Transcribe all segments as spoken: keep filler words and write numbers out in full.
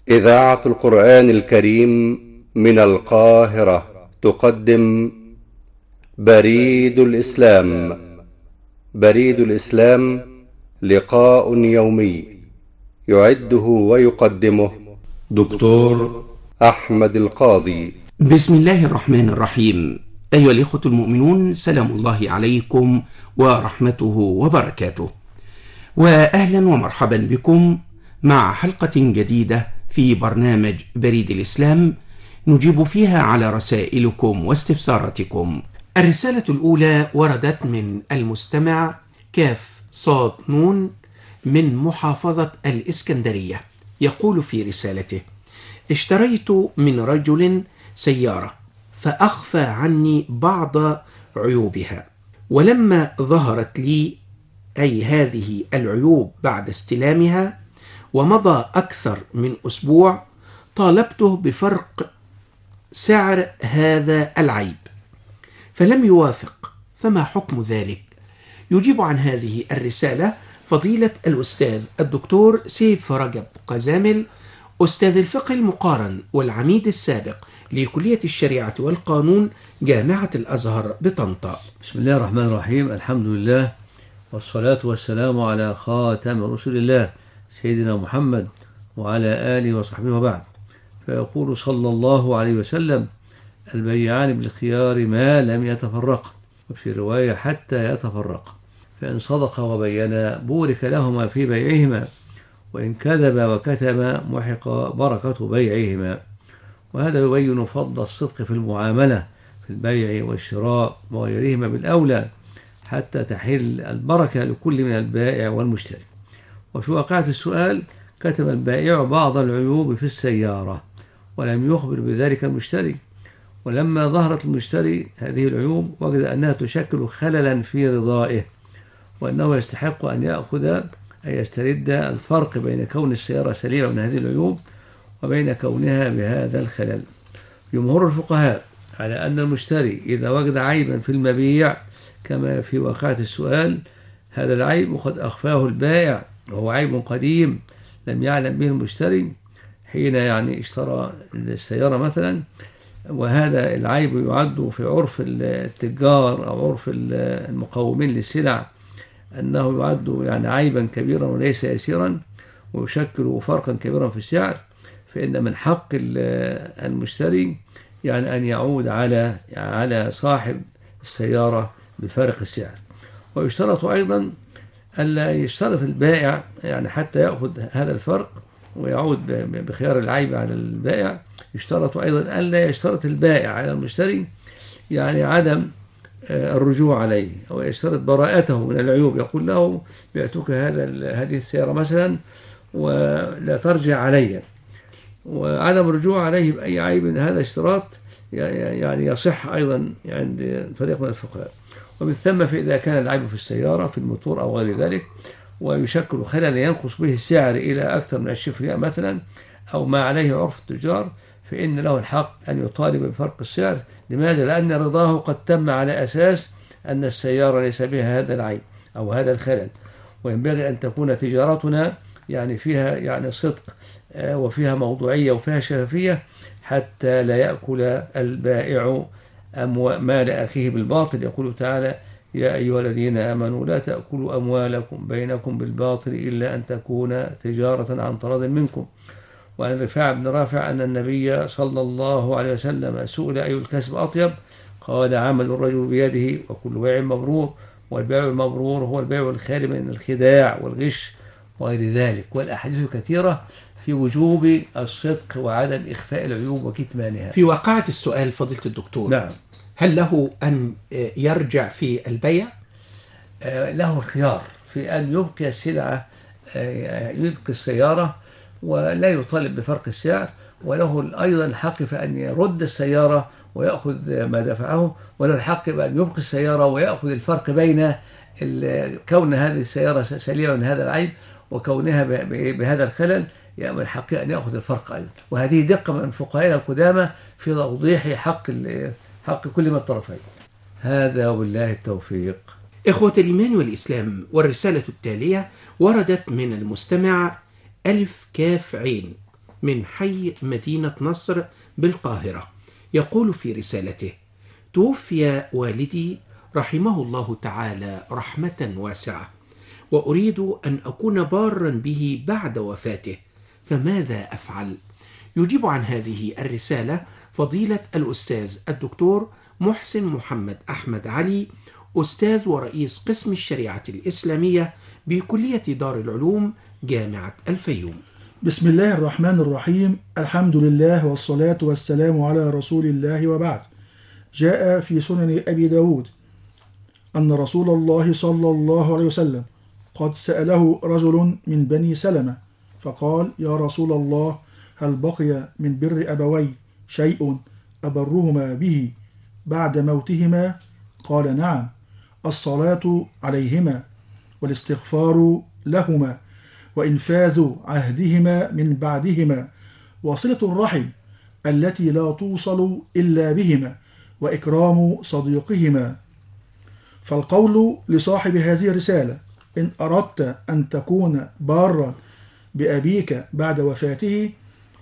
إذاعة القرآن الكريم من القاهرة تقدم بريد الإسلام. بريد الإسلام لقاء يومي يعده ويقدمه دكتور أحمد القاضي. بسم الله الرحمن الرحيم. أيها الإخوة المؤمنون، سلام الله عليكم ورحمته وبركاته، وأهلا ومرحبا بكم مع حلقة جديدة في برنامج بريد الإسلام نجيب فيها على رسائلكم واستفساراتكم. الرسالة الأولى وردت من المستمع كاف صاد نون من محافظة الإسكندرية. يقول في رسالته: اشتريت من رجل سيارة فأخفى عني بعض عيوبها، ولما ظهرت لي أي هذه العيوب بعد استلامها ومضى أكثر من أسبوع طالبته بفرق سعر هذا العيب فلم يوافق، فما حكم ذلك؟ يجيب عن هذه الرسالة فضيلة الأستاذ الدكتور سيف رجب قزامل، أستاذ الفقه المقارن والعميد السابق لكلية الشريعة والقانون جامعة الأزهر بطنطا. بسم الله الرحمن الرحيم. الحمد لله والصلاة والسلام على خاتم رسول الله سيدنا محمد وعلى آله وصحبه وبعد. فيقول صلى الله عليه وسلم: البيعان بالخيار ما لم يتفرقا، وفي رواية حتى يتفرقا، فإن صدقا وبينا بورك لهما في بيعهما، وإن كذبا وكتما محق بركة بيعهما. وهذا يبين فضل الصدق في المعاملة في البيع والشراء وغيرهما بالأولى حتى تحل البركة لكل من البائع والمشتري. وفي واقعة السؤال كتب البائع بعض العيوب في السيارة ولم يخبر بذلك المشتري، ولما ظهرت المشتري هذه العيوب وجد أنها تشكل خللا في رضائه، وأنه يستحق أن يأخذ أن يسترد الفرق بين كون السيارة سليمة من هذه العيوب وبين كونها بهذا الخلل. جمهور الفقهاء على أن المشتري إذا وجد عيبا في المبيع كما في واقعة السؤال، هذا العيب قد أخفاه البائع وهو عيب قديم لم يعلم به المشتري حين يعني اشترى السيارة مثلا، وهذا العيب يعد في عرف التجار أو عرف المقومين للسلع أنه يعد يعني عيبا كبيرا وليس يسيرا ويشكل فرقا كبيرا في السعر، فإن من حق المشتري يعني أن يعود على على صاحب السيارة بفارق السعر. ويشترط أيضا ألا يشترط البائع يعني حتى يأخذ هذا الفرق ويعود بخيار العيب على البائع، يشترط أيضا ألا يشترط البائع على المشتري يعني عدم الرجوع عليه، أو يشترط براءته من العيوب، يقول له بعتك هذا هذه السيارة مثلا ولا ترجع علي، وعدم الرجوع عليه بأي عيب هذا اشتراط يعني يصح أيضا عند فريق من الفقهاء. ومن ثم فإذا كان العيب في السيارة في الموتور أو غير ذلك ويشكل خلل ينقص به السعر إلى أكثر من عشرين بالمئة مثلا أو ما عليه عرف التجار، فإن له الحق أن يطالب بفرق السعر. لماذا؟ لأن رضاه قد تم على أساس أن السيارة ليس بها هذا العيب أو هذا الخلل. وينبغي أن تكون تجارتنا يعني فيها يعني صدق وفيها موضوعية وفيها شفافية حتى لا يأكل البائع مال أخيه بالباطل. يقول تعالى: يا أيها الذين آمنوا لا تأكلوا أموالكم بينكم بالباطل إلا أن تكون تجارة عن تراض منكم. وعن رفاعة بن رافع أن النبي صلى الله عليه وسلم سئل أي الكسب أطيب؟ قال: عمل الرجل بيده وكل بيع مبرور، والبيع المبرور هو البيع الخالي من الخداع والغش وغير ذلك. والأحاديث كثيرة في وجوب الصدق وعدم إخفاء العيوب وكتمانها. في واقعة السؤال فضيلة الدكتور، نعم، هل له أن يرجع في البيع؟ آه له الخيار في أن يبقي السلعة، آه يبقي السيارة ولا يطالب بفرق السعر، وله أيضا الحق في أن يرد السيارة ويأخذ ما دفعه، وله الحق بأن يبقي السيارة ويأخذ الفرق بين كون هذه السيارة سليمة من هذا العيب وكونها بهذا الخلل، يعني من حقه أن يأخذ الفرق أيضا. وهذه دقة من فقهاء القدامى في توضيح حق حق كل من الطرفين. هذا وبالله التوفيق. إخوة الإيمان والإسلام، والرسالة التالية وردت من المستمع ألف كاف عين. من حي مدينة نصر بالقاهرة، يقول في رسالته: توفي والدي رحمه الله تعالى رحمة واسعة، وأريد أن أكون بارا به بعد وفاته، فماذا أفعل؟ يجيب عن هذه الرسالة فضيلة الأستاذ الدكتور محسن محمد أحمد علي، أستاذ ورئيس قسم الشريعة الإسلامية بكلية دار العلوم جامعة الفيوم. بسم الله الرحمن الرحيم. الحمد لله والصلاة والسلام على رسول الله، وبعد. جاء في سنن أبي داود أن رسول الله صلى الله عليه وسلم قد سأله رجل من بني سلمة فقال: يا رسول الله، هل بقي من بر أبوي شيء أبرهما به بعد موتهما؟ قال: نعم، الصلاة عليهما والاستغفار لهما وإنفاذ عهدهما من بعدهما وصلة الرحم التي لا توصل إلا بهما وإكرام صديقهما. فالقول لصاحب هذه الرسالة: إن أردت أن تكون بارا بأبيك بعد وفاته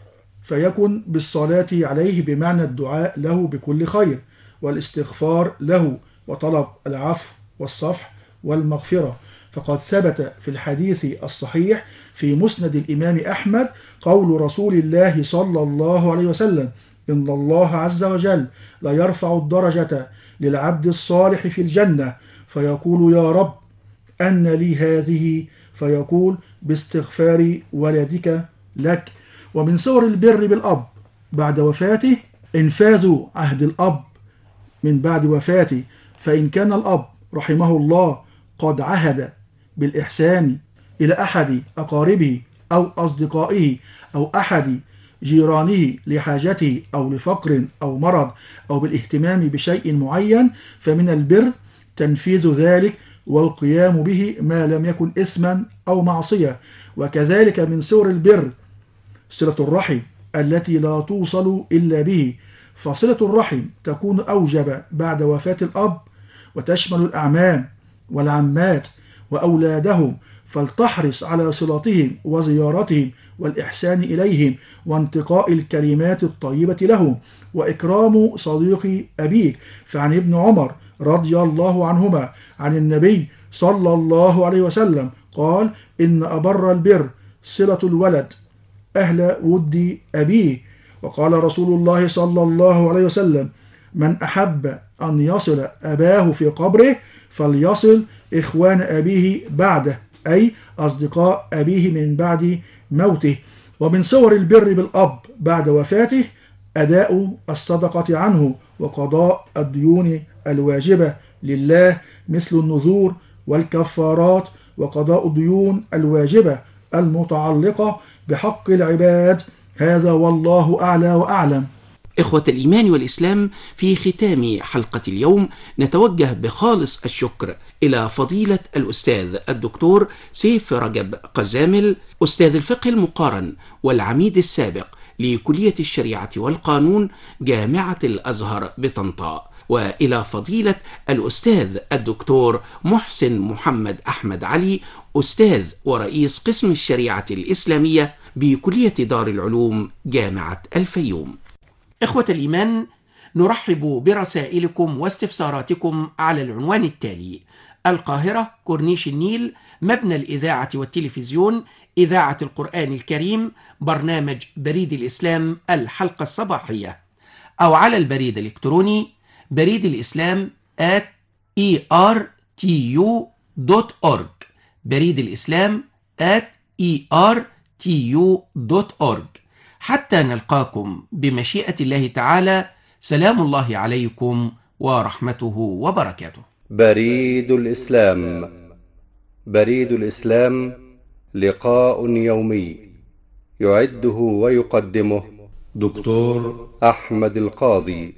فيكن بالصلاة عليه بمعنى الدعاء له بكل خير والاستغفار له وطلب العفو والصفح والمغفرة، فقد ثبت في الحديث الصحيح في مسند الإمام أحمد قول رسول الله صلى الله عليه وسلم: إن الله عز وجل لا يرفع الدرجة للعبد الصالح في الجنة فيقول: يا رب أن لي هذه؟ فيقول: باستغفار ولدك لك. ومن صور البر بالأب بعد وفاته إنفاذ عهد الأب من بعد وفاته، فإن كان الأب رحمه الله قد عهد بالإحسان إلى أحد أقاربه أو أصدقائه أو أحد جيرانه لحاجته أو لفقر أو مرض أو بالاهتمام بشيء معين، فمن البر تنفيذ ذلك والقيام به ما لم يكن إثما أو معصية. وكذلك من صور البر صلة الرحم التي لا توصل إلا به، فصلة الرحم تكون أوجب بعد وفاة الأب وتشمل الأعمام والعمات وأولادهم، فلتحرص على صلاتهم وزيارتهم والإحسان إليهم وانتقاء الكلمات الطيبة لهم وإكرام صديق أبيك. فعن ابن عمر رضي الله عنهما عن النبي صلى الله عليه وسلم قال: إن أبر البر صلة الولد أهل ود أبيه. وقال رسول الله صلى الله عليه وسلم: من أحب أن يصل أباه في قبره فليصل إخوان أبيه بعده، أي أصدقاء أبيه من بعد موته. ومن صور البر بالأب بعد وفاته أداء الصدقة عنه وقضاء الديون الواجبة لله مثل النذور والكفارات وقضاء الديون الواجبة المتعلقة بحق العباد. هذا والله أعلى وأعلم. إخوة الإيمان والإسلام، في ختام حلقة اليوم نتوجه بخالص الشكر إلى فضيلة الأستاذ الدكتور سيف رجب قزامل، أستاذ الفقه المقارن والعميد السابق لكلية الشريعة والقانون جامعة الأزهر بطنطا، وإلى فضيلة الأستاذ الدكتور محسن محمد أحمد علي، أستاذ ورئيس قسم الشريعة الإسلامية بكلية دار العلوم جامعة الفيوم. إخوة الإيمان، نرحب برسائلكم واستفساراتكم على العنوان التالي: القاهرة، كورنيش النيل، مبنى الإذاعة والتلفزيون، إذاعة القرآن الكريم، برنامج بريد الإسلام الحلقة الصباحية، أو على البريد الإلكتروني بريد الإسلام at e r t u dot org، بريد الإسلام at e r t u dot org. حتى نلقاكم بمشيئة الله تعالى، سلام الله عليكم ورحمته وبركاته. بريد الإسلام. بريد الإسلام لقاء يومي يعده ويقدمه دكتور أحمد القاضي.